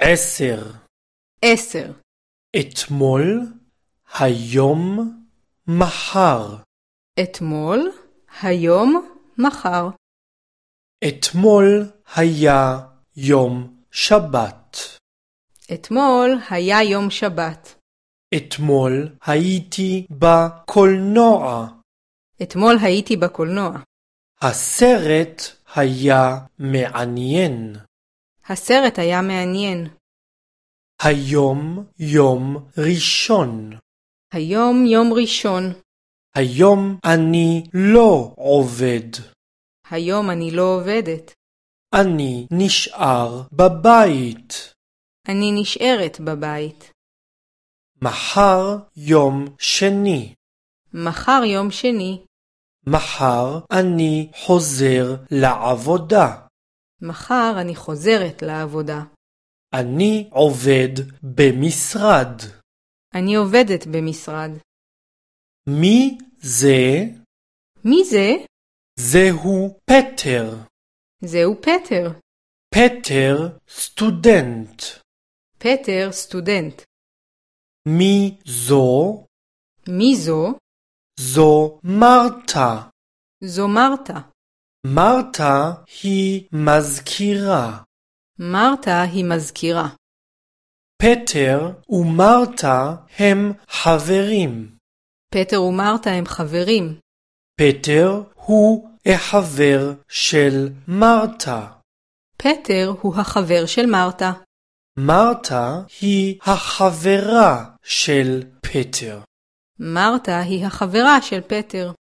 10. 10. אתמול, היום, מחר. אתמול, היום, מחר. אתמול היה יום שבת. אתמול היה יום שבת. אתמול הייתי בקולנוע. אתמול הייתי בקולנוע. הסרט היה מעניין. הסרט היה מעניין. היום יום ראשון. היום יום ראשון. היום אני לא עובד. היום אני לא עובדת. אני נשאר בבית. אני נשארת בבית. מחר יום שני. מחר יום שני. מחר אני חוזר לעבודה. מחר אני חוזרת לעבודה. אני עובד במשרד. אני עובדת במשרד. מי זה? מי זה? זהו פטר. זהו פטר. פטר סטודנט. פטר סטודנט. מי זו? מי זו? זו מרתה. זו מרתה. מרתה היא מזכירה. מרתה היא מזכירה. פטר ומרתה הם חברים. פטר ומרתה הם חברים. פטר הוא החבר של מרתה. פטר הוא החבר של מרתה. מרתה היא החברה של פטר. מרתה היא החברה של פטר.